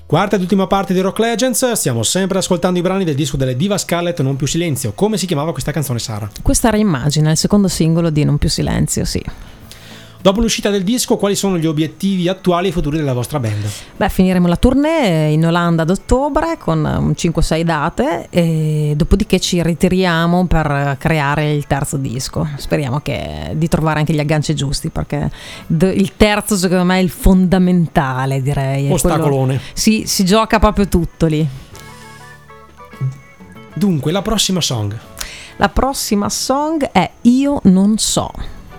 Quarta ed ultima parte di Rock Legends, stiamo sempre ascoltando i brani del disco delle Diva Scarlet, Non più silenzio. Come si chiamava questa canzone, Sara? Questa era Immagina, il secondo singolo di Non più silenzio, sì. Dopo l'uscita del disco, quali sono gli obiettivi attuali e futuri della vostra band? Finiremo la tournée in Olanda ad ottobre con 5-6 date e dopodiché ci ritiriamo per creare il terzo disco. Speriamo di trovare anche gli agganci giusti, perché il terzo secondo me è il fondamentale, direi. Ostacolone. Sì, si gioca proprio tutto lì. Dunque, la prossima song. La prossima song è Io non so.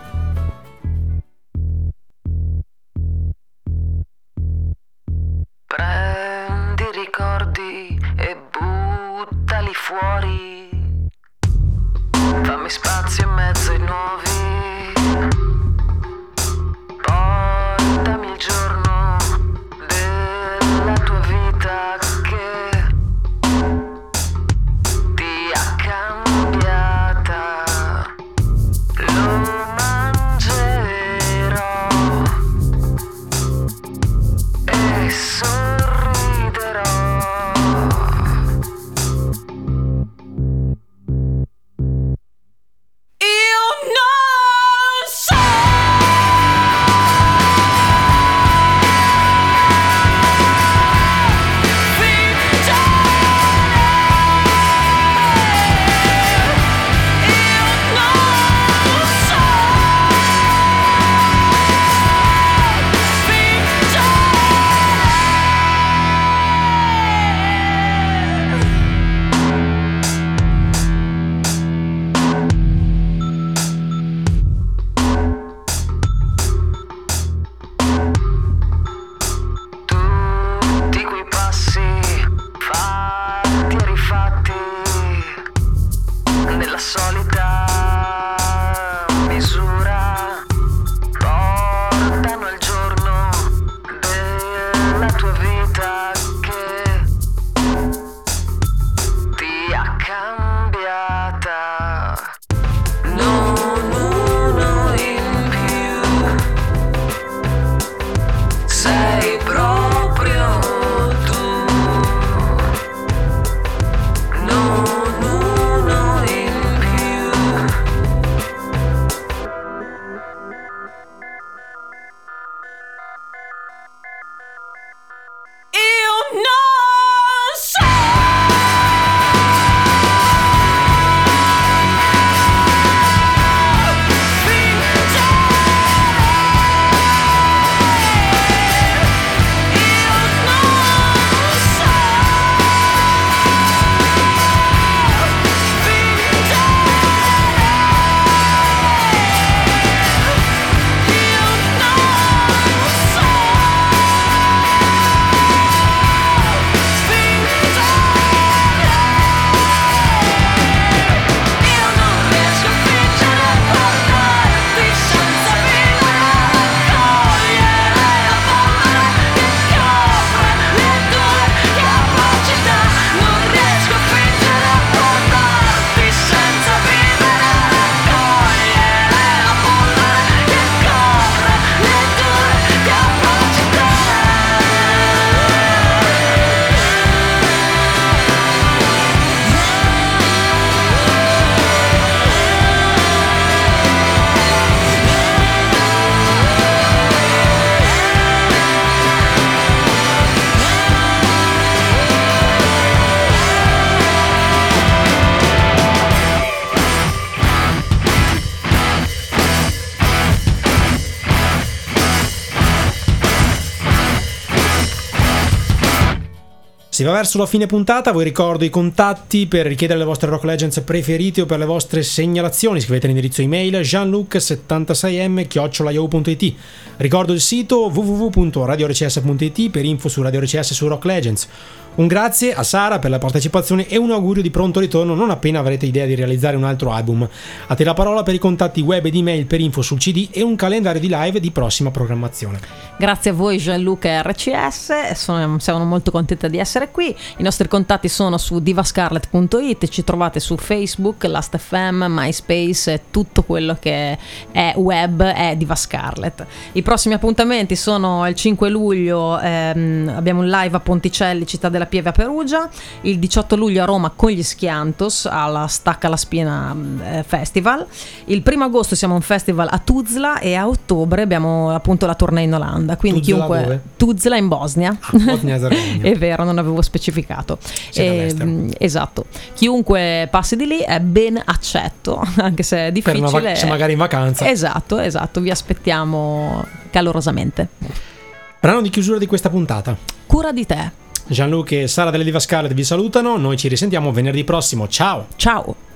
Prendi i ricordi e buttali fuori, fammi spazio in mezzo ai nuovi, portami il giorno della tua vita che ti ha cambiata, lo mangerò e sorriderò. Io non so. Tutti quei passi fatti e rifatti nella solita misura portano al giorno della tua vita che ti ha cambiata. Non uno in più, sei proprio tu. Non uno in più. Io non so. Si va verso la fine puntata, vi ricordo i contatti per richiedere le vostre Rock Legends preferite o per le vostre segnalazioni. Scrivete all'indirizzo email jeanluc76m@yahoo.it. Ricordo il sito www.radiorcs.it per info su Radio RCS e su Rock Legends. Un grazie a Sara per la partecipazione e un augurio di pronto ritorno non appena avrete idea di realizzare un altro album. A te la parola per i contatti web ed email per info sul CD e un calendario di live di prossima programmazione. Grazie a voi Jean-Luc e RCS, sono molto contenta di essere qui. I nostri contatti sono su divascarlet.it, ci trovate su Facebook, Last.fm, MySpace, tutto quello che è web è Diva Scarlet. I prossimi appuntamenti sono il 5 luglio, abbiamo un live a Ponticelli, Città della Pieve a Perugia, il 18 luglio a Roma con gli Schiantos alla Stacca la Spina Festival, il 1 agosto siamo a un festival a Tuzla e a ottobre abbiamo appunto la tournée in Olanda, quindi Tuzla chiunque dove? Tuzla in Bosnia. Bosnia-Herzegovina. È vero, non avevo specificato. Siete all'estero. Esatto, chiunque passi di lì è ben accetto, anche se è Per difficile. se magari in vacanza. Esatto, vi aspettiamo calorosamente. Brano di chiusura di questa puntata. Cura di te. Gianluca e Sara delle Diva Scarlet vi salutano, noi ci risentiamo venerdì prossimo, ciao! Ciao.